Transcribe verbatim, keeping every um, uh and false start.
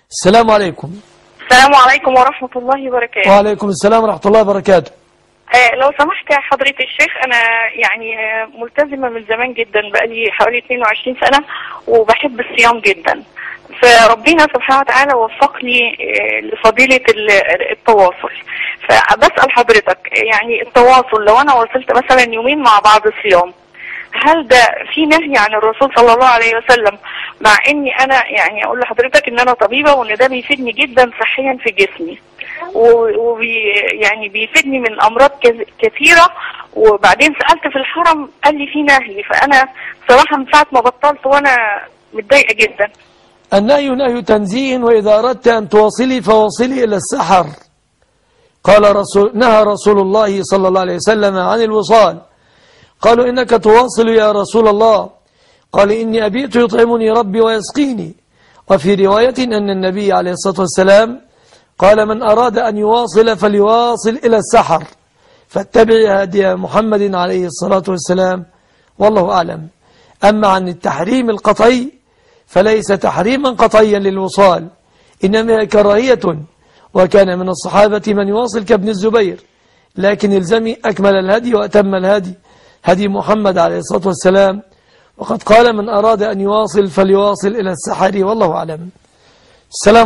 السلام عليكم. السلام عليكم ورحمة الله وبركاته. وعليكم السلام ورحمة الله وبركاته. آه لو سمحت يا حضرة الشيخ، أنا يعني ملتزمة من زمان جدا، بقالي حوالي اثنين وعشرين سنة وبحب الصيام جدا، فربنا سبحانه وتعالى وفقني لفضيلة التواصل. فبسأل حضرتك يعني التواصل لو أنا وصلت مثلا يومين مع بعض صيام، هل ده في نهي عن الرسول صلى الله عليه وسلم؟ مع اني انا يعني اقول لحضرتك ان انا طبيبة وان ده بيفيدني جدا صحيا في جسمي، وبي يعني بيفيدني من امراض كثيرة. وبعدين سألت في الحرم قال لي في نهي، فانا صراحة من ساعة ما بطلت وانا متضايقة جدا. النهي نهي تنزيه، وإذا أردت أن تواصلي فواصلي إلى السحر. قال رسول نهى رسول الله صلى الله عليه وسلم عن الوصال. قالوا إنك تواصل يا رسول الله؟ قال إني أبيت يطعمني ربي ويسقيني. وفي رواية أن النبي عليه الصلاة والسلام قال من أراد أن يواصل فليواصل إلى السحر، فاتبع هدي محمد عليه الصلاة والسلام، والله أعلم. أما عن التحريم القطعي فليس تحريما قطعيا للوصال، إنما كراهية، وكان من الصحابة من يواصل كابن الزبير، لكن الزمي أكمل الهدي وأتم الهدي هدي محمد عليه الصلاة والسلام، وقد قال من أراد أن يواصل فليواصل إلى السحر، والله أعلم. السلام